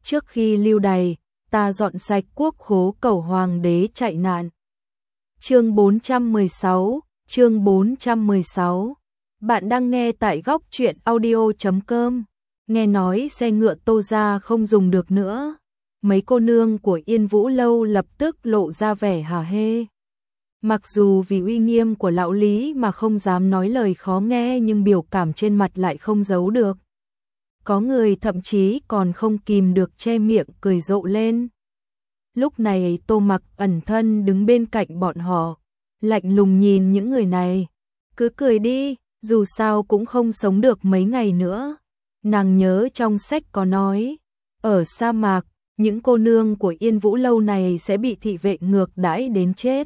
trước khi lưu đày, ta dọn sạch quốc khố cầu hoàng đế chạy nạn. Chương 416, chương 416. Bạn đang nghe tại góc truyện audio.com. Nghe nói xe ngựa Tô gia không dùng được nữa. Mấy cô nương của Yên Vũ lâu lập tức lộ ra vẻ hả hê. Mặc dù vì uy nghiêm của lão Lý mà không dám nói lời khó nghe, nhưng biểu cảm trên mặt lại không giấu được. Có người thậm chí còn không kìm được che miệng cười rộ lên. Lúc này Tô Mặc ẩn thân đứng bên cạnh bọn họ, lạnh lùng nhìn những người này. Cứ cười đi, dù sao cũng không sống được mấy ngày nữa. Nàng nhớ trong sách có nói, ở sa mạc, những cô nương của Yên Vũ lâu này sẽ bị thị vệ ngược đãi đến chết.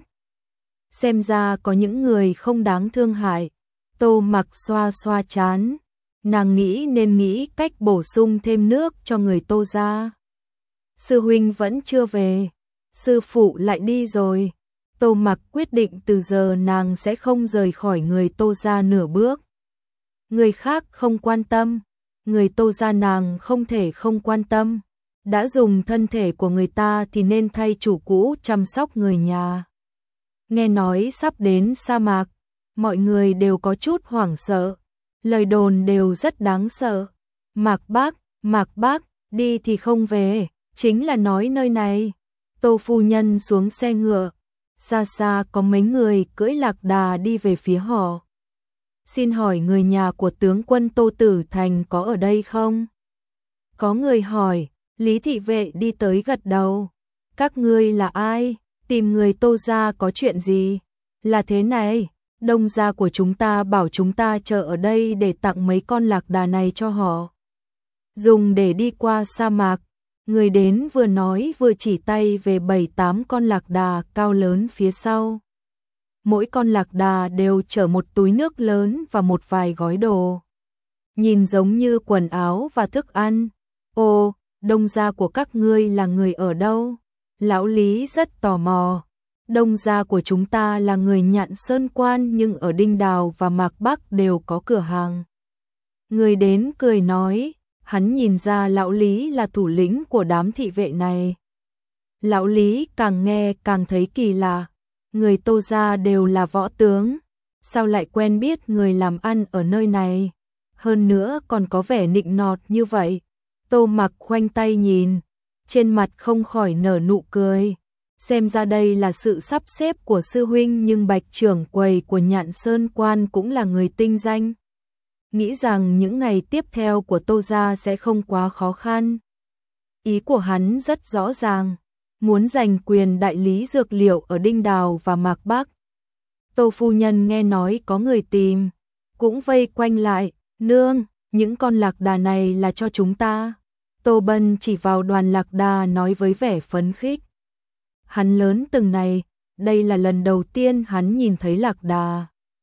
Xem ra có những người không đáng thương hại. Tô Mặc xoa xoa trán, nàng nghĩ nên nghĩ cách bổ sung thêm nước cho người Tô gia. Sư huynh vẫn chưa về, sư phụ lại đi rồi. Tô Mặc quyết định từ giờ nàng sẽ không rời khỏi người Tô gia nửa bước. Người khác không quan tâm, người Tô gia nàng không thể không quan tâm. Đã dùng thân thể của người ta thì nên thay chủ cũ chăm sóc người nhà. Nghe nói sắp đến sa mạc, mọi người đều có chút hoảng sợ. Lời đồn đều rất đáng sợ. Mạc Bác, đi thì không về, chính là nói nơi này. Tô phu nhân xuống xe ngựa, xa xa có mấy người cưỡi lạc đà đi về phía họ. Xin hỏi người nhà của tướng quân Tô Tử Thành có ở đây không? Có người hỏi. Lý thị vệ đi tới gật đầu. Các ngươi là ai? Tìm người Tô gia có chuyện gì? Là thế này, Đông gia của chúng ta bảo chúng ta chờ ở đây để tặng mấy con lạc đà này cho họ, dùng để đi qua sa mạc. Người đến vừa nói vừa chỉ tay về 7-8 con lạc đà cao lớn phía sau. Mỗi con lạc đà đều chở một túi nước lớn và một vài gói đồ, nhìn giống như quần áo và thức ăn. Ồ, Đông gia của các ngươi là người ở đâu? Lão Lý rất tò mò. Đông gia của chúng ta là người Nhạn Sơn Quan, nhưng ở Đinh Đào và Mạc Bắc đều có cửa hàng. Người đến cười nói, hắn nhìn ra lão Lý là thủ lĩnh của đám thị vệ này. Lão Lý càng nghe càng thấy kỳ lạ. Người Tô gia đều là võ tướng, sao lại quen biết người làm ăn ở nơi này? Hơn nữa còn có vẻ nịnh nọt như vậy. Tô Mặc khoanh tay nhìn, trên mặt không khỏi nở nụ cười. Xem ra đây là sự sắp xếp của sư huynh, nhưng Bạch trưởng quầy của Nhạn Sơn Quan cũng là người tinh danh. Nghĩ rằng những ngày tiếp theo của Tô gia sẽ không quá khó khăn. Ý của hắn rất rõ ràng, muốn giành quyền đại lý dược liệu ở Đinh Đào và Mạc Bắc. Tô phu nhân nghe nói có người tìm, cũng vây quanh lại. Nương, những con lạc đà này là cho chúng ta. Tô Bân chỉ vào đoàn lạc đà nói với vẻ phấn khích. Hắn lớn từng này, đây là lần đầu tiên hắn nhìn thấy lạc đà.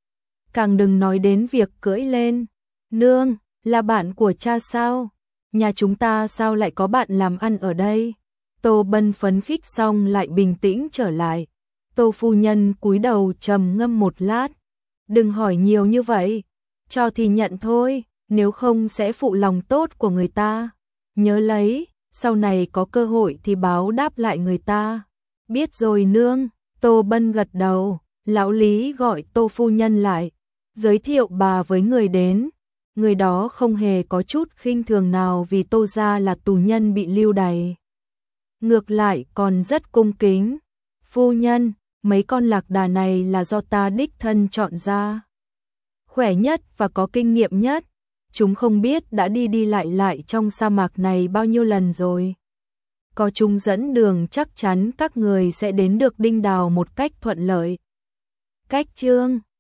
Càng đừng nói đến việc cưỡi lên. Nương, là bạn của cha sao? Nhà chúng ta sao lại có bạn làm ăn ở đây? Tô Bân phấn khích xong lại bình tĩnh trở lại. Tô phu nhân cúi đầu trầm ngâm một lát. Đừng hỏi nhiều như vậy, cho thì nhận thôi, nếu không sẽ phụ lòng tốt của người ta. Nhớ lấy, sau này có cơ hội thì báo đáp lại người ta. Biết rồi nương. Tô Bân gật đầu. Lão Lý gọi Tô phu nhân lại, giới thiệu bà với người đến. Người đó không hề có chút khinh thường nào vì Tô gia là tù nhân bị lưu đày. Ngược lại còn rất cung kính. Phu nhân, mấy con lạc đà này là do ta đích thân chọn ra. Khỏe nhất và có kinh nghiệm nhất. Chúng không biết đã đi lại trong sa mạc này bao nhiêu lần rồi. Có chúng dẫn đường chắc chắn các người sẽ đến được Đinh Đào một cách thuận lợi. Cách chương